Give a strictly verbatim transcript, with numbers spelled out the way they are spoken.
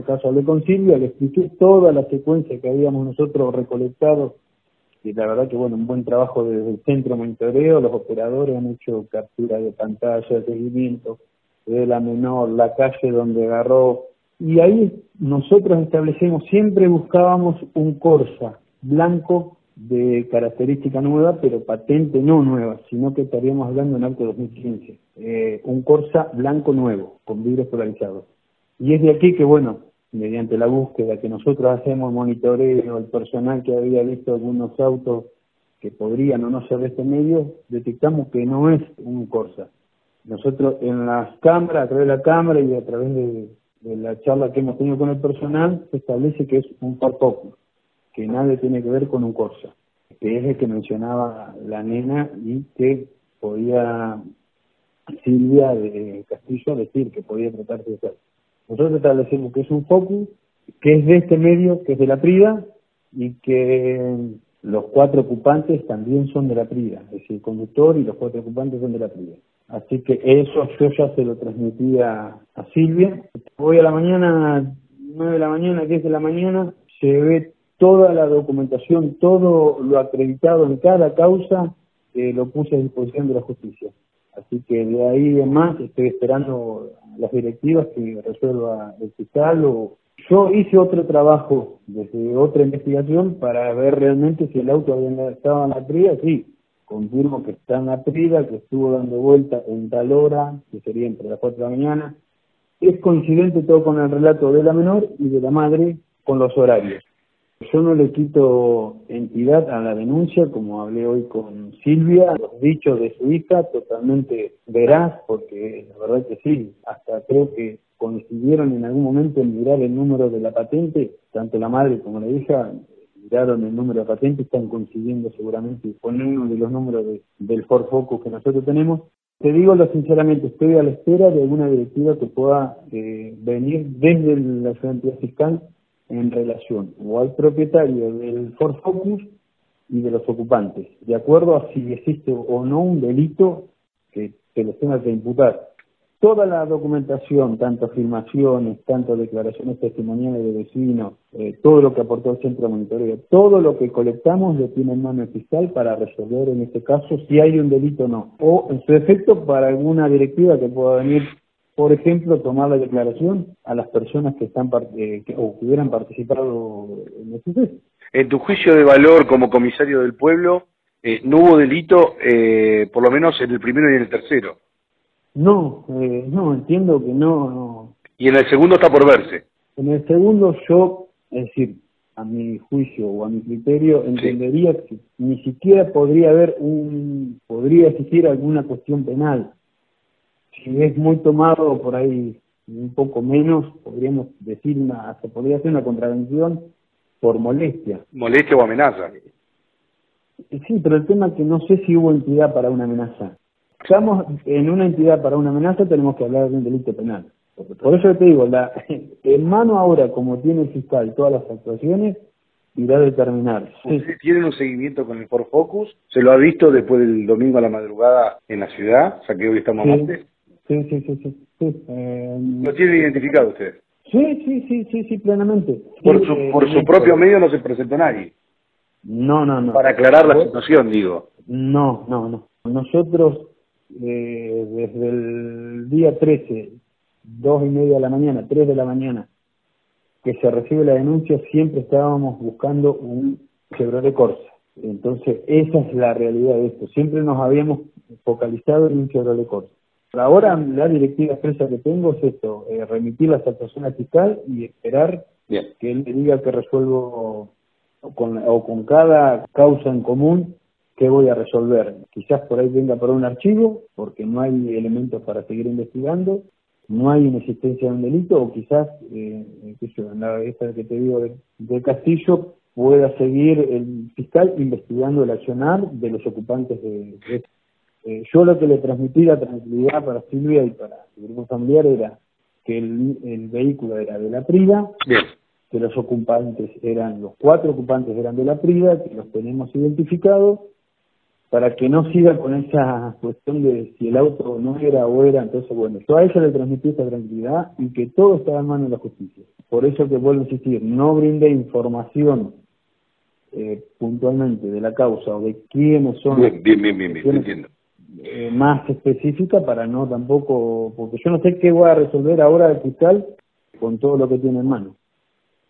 caso hablé con Silvia, le expliqué toda la secuencia que habíamos nosotros recolectado, y la verdad que bueno, un buen trabajo desde el centro de monitoreo, los operadores han hecho captura de pantalla, seguimiento de la menor, la calle donde agarró, y ahí nosotros establecemos, siempre buscábamos un Corsa blanco de característica nueva, pero patente no nueva, sino que estaríamos hablando en auto dos mil quince, eh, un Corsa blanco nuevo, con vidrios polarizados. Y es de aquí que, bueno, mediante la búsqueda que nosotros hacemos, monitoreo, el personal que había visto algunos autos que podrían o no ser de este medio, detectamos que no es un Corsa. Nosotros en las cámaras, a través de la cámara y a través de, de la charla que hemos tenido con el personal, se establece que es un Ford Focus, que nada tiene que ver con un Corsa, que es el que mencionaba la nena y que podía Silvia de Castillo decir que podía tratarse de eso. Nosotros establecemos que es un Focus, que es de este medio, que es de la Prida, y que los cuatro ocupantes también son de la Prida, es decir, el conductor y los cuatro ocupantes son de la Prida. Así que eso yo ya se lo transmití a, a Silvia. Hoy a la mañana, nueve de la mañana, diez de la mañana, llevé toda la documentación, todo lo acreditado en cada causa, eh, lo puse a disposición de la justicia. Así que de ahí en más estoy esperando las directivas que resuelva el fiscal. O yo hice otro trabajo desde otra investigación para ver realmente si el auto había estado en la Prida. Sí, confirmo que está en la Prida, que estuvo dando vuelta en tal hora, que sería entre las cuatro de la mañana. Es coincidente todo con el relato de la menor y de la madre con los horarios. Yo no le quito entidad a la denuncia, como hablé hoy con Silvia, los dichos de su hija, totalmente veraz, porque la verdad que sí, hasta creo que coincidieron en algún momento en mirar el número de la patente, tanto la madre como la hija miraron el número de patente, están coincidiendo seguramente con uno de los números de, del Ford Focus que nosotros tenemos. Te digo lo sinceramente, estoy a la espera de alguna directiva que pueda eh, venir desde la entidad fiscal en relación o al propietario del Ford Focus y de los ocupantes, de acuerdo a si existe o no un delito que, que les tenga que imputar. Toda la documentación, tanto afirmaciones, tanto declaraciones testimoniales de vecinos, eh, todo lo que aportó el centro de monitoreo, todo lo que colectamos lo tiene en mano el fiscal para resolver en este caso si hay un delito o no, o en su defecto para alguna directiva que pueda venir. Por ejemplo, tomar la declaración a las personas que están eh, que, o que hubieran participado en el suceso. En tu juicio de valor como comisario del pueblo, eh, ¿no hubo delito, eh, por lo menos en el primero y en el tercero? No, eh, no, entiendo que no, no. Y en el segundo está por verse. En el segundo yo, es decir, a mi juicio o a mi criterio, entendería sí. que ni siquiera podría haber un, podría existir alguna cuestión penal. Si es muy tomado por ahí un poco menos, podríamos decir una, se podría hacer una contravención por molestia. Molestia o amenaza. Sí, pero el tema es que no sé si hubo entidad para una amenaza. Estamos en una entidad para una amenaza, tenemos que hablar de un delito penal. Por eso te digo, la, en mano ahora, como tiene el fiscal todas las actuaciones, irá a determinar. ¿Ustedes tienen un seguimiento con el Ford Focus? ¿Se lo ha visto después del domingo a la madrugada en la ciudad? Ya que hoy estamos sí, martes. Sí, sí, sí, sí. sí. Eh, ¿Lo tienen identificado ustedes? Sí, sí, sí, sí, sí, plenamente. Por sí, su, eh, por su propio medio no se presentó nadie. No, no, no. Para aclarar la situación, digo. No, no, no. Nosotros, eh, desde el día trece, dos y media de la mañana, tres de la mañana, que se recibe la denuncia, siempre estábamos buscando un Chevrolet Corsa. Entonces, esa es la realidad de esto. Siempre nos habíamos focalizado en un Chevrolet Corsa. Ahora la directiva expresa que tengo es esto, eh, remitir las actuaciones fiscal y esperar Bien. que él me diga que resuelvo o con, o con cada causa en común que voy a resolver. Quizás por ahí venga por un archivo, porque no hay elementos para seguir investigando, no hay una existencia de un delito, o quizás, eh, qué sé yo, en la esta que te digo de, de Castillo, pueda seguir el fiscal investigando el accionar de los ocupantes de, de Eh, yo lo que le transmití la tranquilidad para Silvia y para el grupo familiar era que el, el vehículo era de la Prida, Bien. que los ocupantes eran, los cuatro ocupantes eran de la Prida, que los tenemos identificados, para que no siga con esa cuestión de si el auto no era o era. Entonces, bueno, yo a ella le transmití esa tranquilidad y que todo estaba en manos de la justicia. Por eso que vuelvo a insistir, no brindé información eh, puntualmente de la causa o de quiénes son. Bien, bien, bien, bien, bien, entiendo. Eh, más específica para no tampoco, porque yo no sé qué voy a resolver ahora el fiscal con todo lo que tiene en mano.